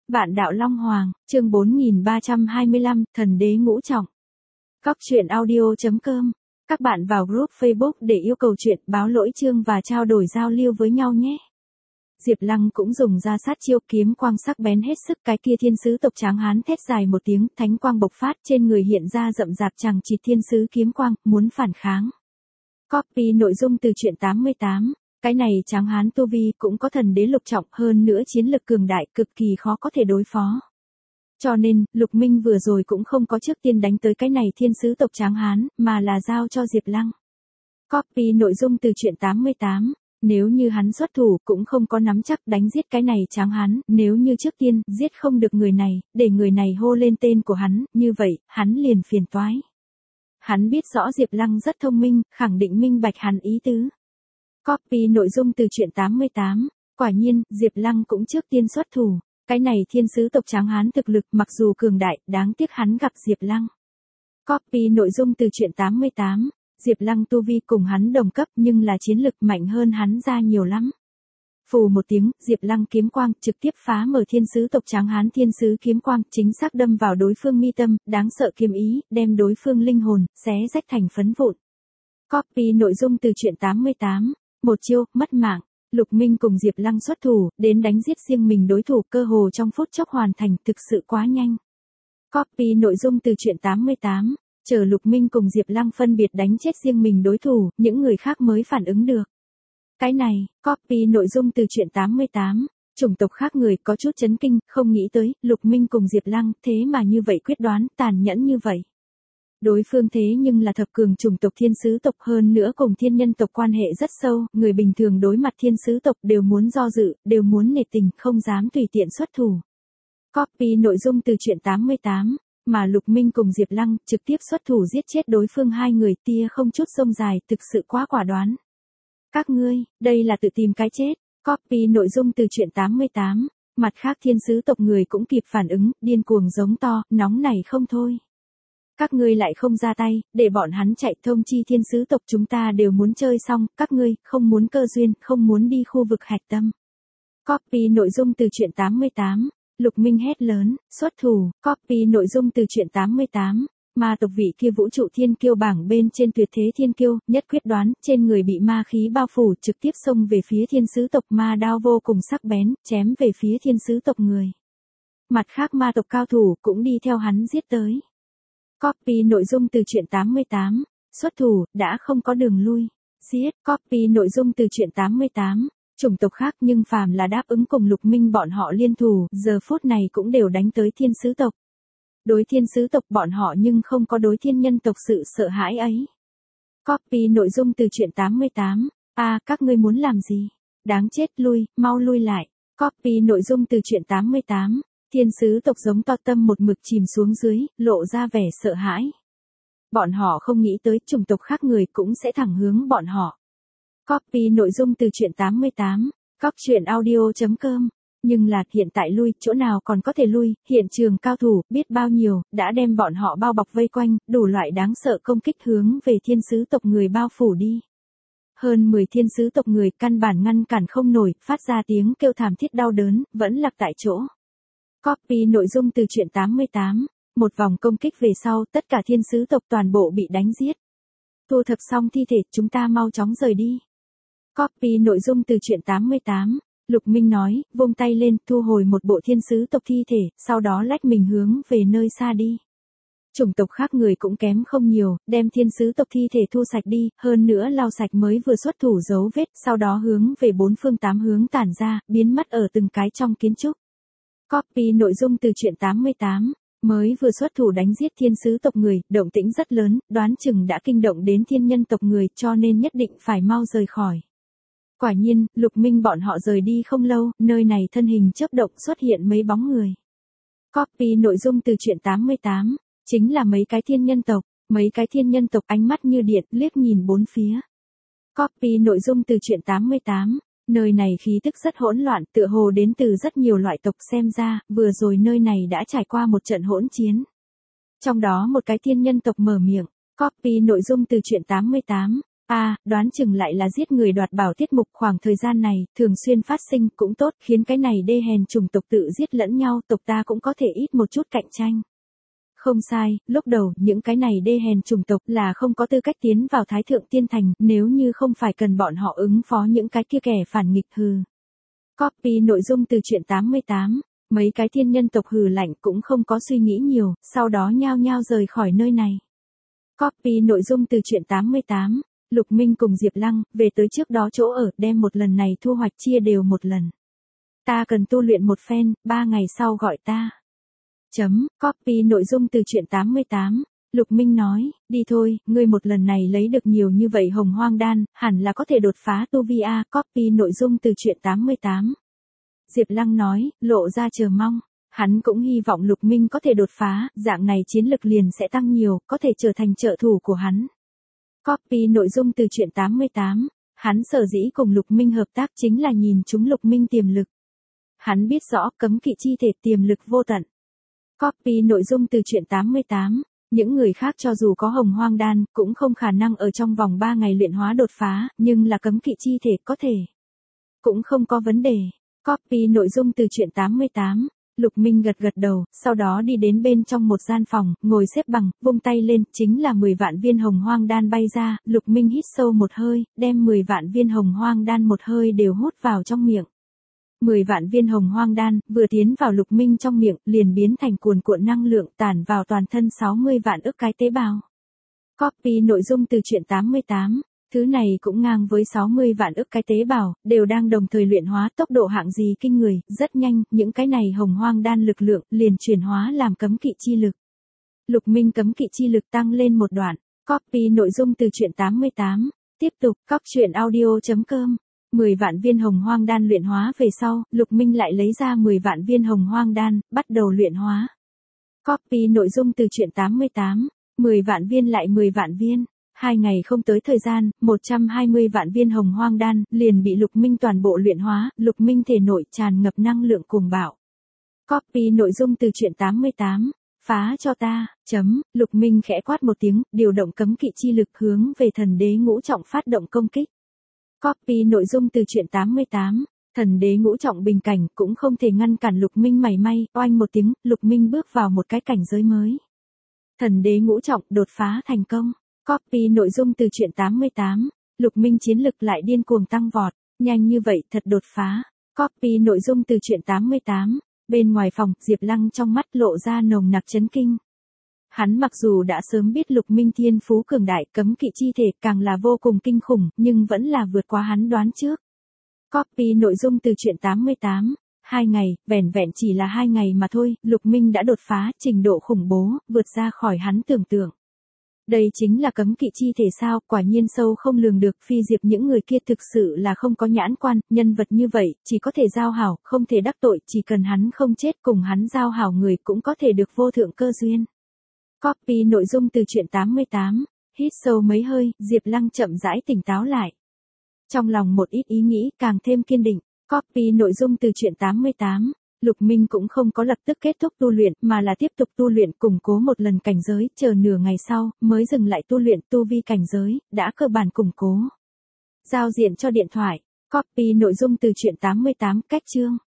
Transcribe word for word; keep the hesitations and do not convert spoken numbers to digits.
Vạn đạo Long Hoàng, chương bốn nghìn ba trăm hai mươi lăm, Thần đế ngũ trọng. Góc truyện audio chấm com. Các bạn vào group Facebook để yêu cầu chuyện, báo lỗi chương và trao đổi giao lưu với nhau nhé. Diệp Lăng cũng dùng ra sát chiêu kiếm quang sắc bén hết sức, cái kia thiên sứ tộc tráng hán thét dài một tiếng, thánh quang bộc phát, trên người hiện ra rậm rạp chằng chịt thiên sứ kiếm quang, muốn phản kháng. Copy nội dung từ truyện tám mươi tám. Cái này tráng hán tu vi cũng có thần đế lục trọng, hơn nữa chiến lực cường đại, cực kỳ khó có thể đối phó. Cho nên, Lục Minh vừa rồi cũng không có trước tiên đánh tới cái này thiên sứ tộc tráng hán, mà là giao cho Diệp Lăng. Copy nội dung từ truyện tám mươi tám. Nếu như hắn xuất thủ cũng không có nắm chắc đánh giết cái này tráng hán, nếu như trước tiên giết không được người này, để người này hô lên tên của hắn, như vậy, hắn liền phiền toái. Hắn biết rõ Diệp Lăng rất thông minh, khẳng định minh bạch hắn ý tứ. Copy nội dung từ truyện tám mươi tám. Quả nhiên, Diệp Lăng cũng trước tiên xuất thủ. Cái này thiên sứ tộc tráng hán thực lực mặc dù cường đại, đáng tiếc hắn gặp Diệp Lăng. Copy nội dung từ truyện tám mươi tám. Diệp Lăng tu vi cùng hắn đồng cấp nhưng là chiến lực mạnh hơn hắn ra nhiều lắm. Phù một tiếng, Diệp Lăng kiếm quang trực tiếp phá mở thiên sứ tộc tráng hán thiên sứ kiếm quang, chính xác đâm vào đối phương mi tâm, đáng sợ kiếm ý, đem đối phương linh hồn xé rách thành phấn vụn. Copy nội dung từ truyện tám mươi tám. Một chiêu, mất mạng. Lục Minh cùng Diệp Lăng xuất thủ, đến đánh giết riêng mình đối thủ, cơ hồ trong phút chốc hoàn thành, thực sự quá nhanh. Copy nội dung từ truyện tám mươi tám. Chờ Lục Minh cùng Diệp Lăng phân biệt đánh chết riêng mình đối thủ, những người khác mới phản ứng được. Cái này, copy nội dung từ truyện tám mươi tám. Chủng tộc khác người có chút chấn kinh, không nghĩ tới, Lục Minh cùng Diệp Lăng, thế mà như vậy quyết đoán, tàn nhẫn như vậy. Đối phương thế nhưng là thập cường chủng tộc thiên sứ tộc, hơn nữa cùng thiên nhân tộc quan hệ rất sâu, người bình thường đối mặt thiên sứ tộc đều muốn do dự, đều muốn nể tình, không dám tùy tiện xuất thủ. Copy nội dung từ truyện tám mươi tám, mà Lục Minh cùng Diệp Lăng trực tiếp xuất thủ giết chết đối phương hai người, tia không chút sông dài, thực sự quá quả đoán. Các ngươi, đây là tự tìm cái chết. Copy nội dung từ truyện tám mươi tám, mặt khác thiên sứ tộc người cũng kịp phản ứng, điên cuồng giống to, nóng này không thôi. Các ngươi lại không ra tay, để bọn hắn chạy, thông chi thiên sứ tộc chúng ta đều muốn chơi xong, các ngươi, không muốn cơ duyên, không muốn đi khu vực hạch tâm. Copy nội dung từ truyện tám mươi tám, Lục Minh hét lớn, xuất thủ. Copy nội dung từ truyện tám mươi tám, ma tộc vị kia vũ trụ thiên kiêu bảng bên trên tuyệt thế thiên kiêu, nhất quyết đoán, trên người bị ma khí bao phủ, trực tiếp xông về phía thiên sứ tộc, ma đao vô cùng sắc bén, chém về phía thiên sứ tộc người. Mặt khác ma tộc cao thủ cũng đi theo hắn giết tới. Copy nội dung từ truyện tám mươi tám, xuất thủ, đã không có đường lui. Giết. Copy nội dung từ truyện tám mươi tám, chủng tộc khác nhưng phàm là đáp ứng cùng Lục Minh bọn họ liên thủ, giờ phút này cũng đều đánh tới thiên sứ tộc. Đối thiên sứ tộc bọn họ nhưng không có đối thiên nhân tộc sự sợ hãi ấy. Copy nội dung từ truyện tám mươi tám, a à, các ngươi muốn làm gì? Đáng chết, lui, mau lui lại. Copy nội dung từ truyện tám mươi tám. Thiên sứ tộc giống to tâm một mực chìm xuống dưới, lộ ra vẻ sợ hãi. Bọn họ không nghĩ tới chủng tộc khác người cũng sẽ thẳng hướng bọn họ. Copy nội dung từ truyện tám mươi tám, góc truyện audio chấm com. Nhưng là hiện tại lui, chỗ nào còn có thể lui, hiện trường cao thủ, biết bao nhiêu, đã đem bọn họ bao bọc vây quanh, đủ loại đáng sợ công kích hướng về thiên sứ tộc người bao phủ đi. Hơn mười thiên sứ tộc người căn bản ngăn cản không nổi, phát ra tiếng kêu thảm thiết đau đớn, vẫn lạc tại chỗ. Copy nội dung từ truyện tám mươi tám, một vòng công kích về sau, tất cả thiên sứ tộc toàn bộ bị đánh giết. Thu thập xong thi thể, chúng ta mau chóng rời đi. Copy nội dung từ truyện tám mươi tám, Lục Minh nói, vung tay lên, thu hồi một bộ thiên sứ tộc thi thể, sau đó lách mình hướng về nơi xa đi. Chủng tộc khác người cũng kém không nhiều, đem thiên sứ tộc thi thể thu sạch đi, hơn nữa lau sạch mới vừa xuất thủ dấu vết, sau đó hướng về bốn phương tám hướng tản ra, biến mất ở từng cái trong kiến trúc. Copy nội dung từ truyện tám mươi tám, mới vừa xuất thủ đánh giết thiên sứ tộc người, động tĩnh rất lớn, đoán chừng đã kinh động đến thiên nhân tộc người, cho nên nhất định phải mau rời khỏi. Quả nhiên, Lục Minh bọn họ rời đi không lâu, nơi này thân hình chớp động xuất hiện mấy bóng người. Copy nội dung từ truyện tám mươi tám, chính là mấy cái thiên nhân tộc, mấy cái thiên nhân tộc ánh mắt như điện, liếc nhìn bốn phía. Copy nội dung từ truyện tám mươi tám, nơi này khí tức rất hỗn loạn, tựa hồ đến từ rất nhiều loại tộc, xem ra, vừa rồi nơi này đã trải qua một trận hỗn chiến. Trong đó một cái thiên nhân tộc mở miệng, copy nội dung từ truyện tám mươi tám, À, đoán chừng lại là giết người đoạt bảo tiết mục khoảng thời gian này, thường xuyên phát sinh cũng tốt, khiến cái này đê hèn chủng tộc tự giết lẫn nhau, tộc ta cũng có thể ít một chút cạnh tranh. Không sai, lúc đầu, những cái này đê hèn chủng tộc là không có tư cách tiến vào Thái Thượng Tiên Thành, nếu như không phải cần bọn họ ứng phó những cái kia kẻ phản nghịch hừ. Copy nội dung từ truyện tám mươi tám, mấy cái thiên nhân tộc hừ lạnh cũng không có suy nghĩ nhiều, sau đó nhao nhao rời khỏi nơi này. Copy nội dung từ truyện tám mươi tám, Lục Minh cùng Diệp Lăng, về tới trước đó chỗ ở, đem một lần này thu hoạch chia đều một lần. Ta cần tu luyện một phen, ba ngày sau gọi ta. Chấm, copy nội dung từ truyện tám mươi tám, Lục Minh nói, đi thôi, ngươi một lần này lấy được nhiều như vậy hồng hoang đan, hẳn là có thể đột phá tu vi a, copy nội dung từ truyện tám mươi tám. Diệp Lăng nói, lộ ra chờ mong. Hắn cũng hy vọng Lục Minh có thể đột phá, dạng này chiến lực liền sẽ tăng nhiều, có thể trở thành trợ thủ của hắn. Copy nội dung từ truyện tám mươi tám, hắn sở dĩ cùng Lục Minh hợp tác chính là nhìn chúng Lục Minh tiềm lực. Hắn biết rõ cấm kỵ chi thể tiềm lực vô tận. Copy nội dung từ truyện tám mươi tám, những người khác cho dù có hồng hoang đan, cũng không khả năng ở trong vòng ba ngày luyện hóa đột phá, nhưng là cấm kỵ chi thể có thể. Cũng không có vấn đề. Copy nội dung từ truyện tám mươi tám, Lục Minh gật gật đầu, sau đó đi đến bên trong một gian phòng, ngồi xếp bằng, vung tay lên, chính là mười vạn viên hồng hoang đan bay ra, Lục Minh hít sâu một hơi, đem mười vạn viên hồng hoang đan một hơi đều hút vào trong miệng. mười vạn viên hồng hoang đan, vừa tiến vào Lục Minh trong miệng, liền biến thành cuồn cuộn năng lượng tản vào toàn thân sáu mươi vạn ức cái tế bào. Copy nội dung từ truyện tám mươi tám, thứ này cũng ngang với sáu mươi vạn ức cái tế bào, đều đang đồng thời luyện hóa, tốc độ hạng gì kinh người, rất nhanh, những cái này hồng hoang đan lực lượng, liền chuyển hóa làm cấm kỵ chi lực. Lục Minh cấm kỵ chi lực tăng lên một đoạn, copy nội dung từ truyện tám mươi tám, tiếp tục, cóc truyện audio chấm com. mười vạn viên hồng hoang đan luyện hóa về sau, Lục Minh lại lấy ra mười vạn viên hồng hoang đan, bắt đầu luyện hóa. Copy nội dung từ truyện tám mươi tám, mười vạn viên lại mười vạn viên. Hai ngày không tới thời gian, một trăm hai mươi vạn viên hồng hoang đan, liền bị Lục Minh toàn bộ luyện hóa, Lục Minh thể nội tràn ngập năng lượng cuồng bạo. Copy nội dung từ truyện tám mươi tám, phá cho ta, chấm, Lục Minh khẽ quát một tiếng, điều động cấm kỵ chi lực hướng về thần đế ngũ trọng phát động công kích. Copy nội dung từ truyện tám mươi tám, thần đế ngũ trọng bình cảnh cũng không thể ngăn cản Lục Minh mảy may, oanh một tiếng, Lục Minh bước vào một cái cảnh giới mới. Thần đế ngũ trọng đột phá thành công. Copy nội dung từ truyện tám mươi tám, Lục Minh chiến lực lại điên cuồng tăng vọt, nhanh như vậy thật đột phá. Copy nội dung từ truyện tám mươi tám, bên ngoài phòng, Diệp Lăng trong mắt lộ ra nồng nặc chấn kinh. Hắn mặc dù đã sớm biết Lục Minh thiên phú cường đại, cấm kỵ chi thể càng là vô cùng kinh khủng, nhưng vẫn là vượt quá hắn đoán trước. Copy nội dung từ truyện tám mươi tám, hai ngày, vẻn vẹn chỉ là hai ngày mà thôi, Lục Minh đã đột phá, trình độ khủng bố, vượt ra khỏi hắn tưởng tượng. Đây chính là cấm kỵ chi thể sao, quả nhiên sâu không lường được, Phi Diệp những người kia thực sự là không có nhãn quan, nhân vật như vậy, chỉ có thể giao hảo, không thể đắc tội, chỉ cần hắn không chết cùng hắn giao hảo người cũng có thể được vô thượng cơ duyên. Copy nội dung từ truyện tám mươi tám, hít sâu mấy hơi, Diệp Lăng chậm rãi tỉnh táo lại. Trong lòng một ít ý nghĩ càng thêm kiên định, copy nội dung từ truyện tám mươi tám. Lục Minh cũng không có lập tức kết thúc tu luyện, mà là tiếp tục tu luyện, củng cố một lần cảnh giới, chờ nửa ngày sau, mới dừng lại tu luyện, tu vi cảnh giới, đã cơ bản củng cố. Giao diện cho điện thoại, copy nội dung từ truyện tám mươi tám, cách chương.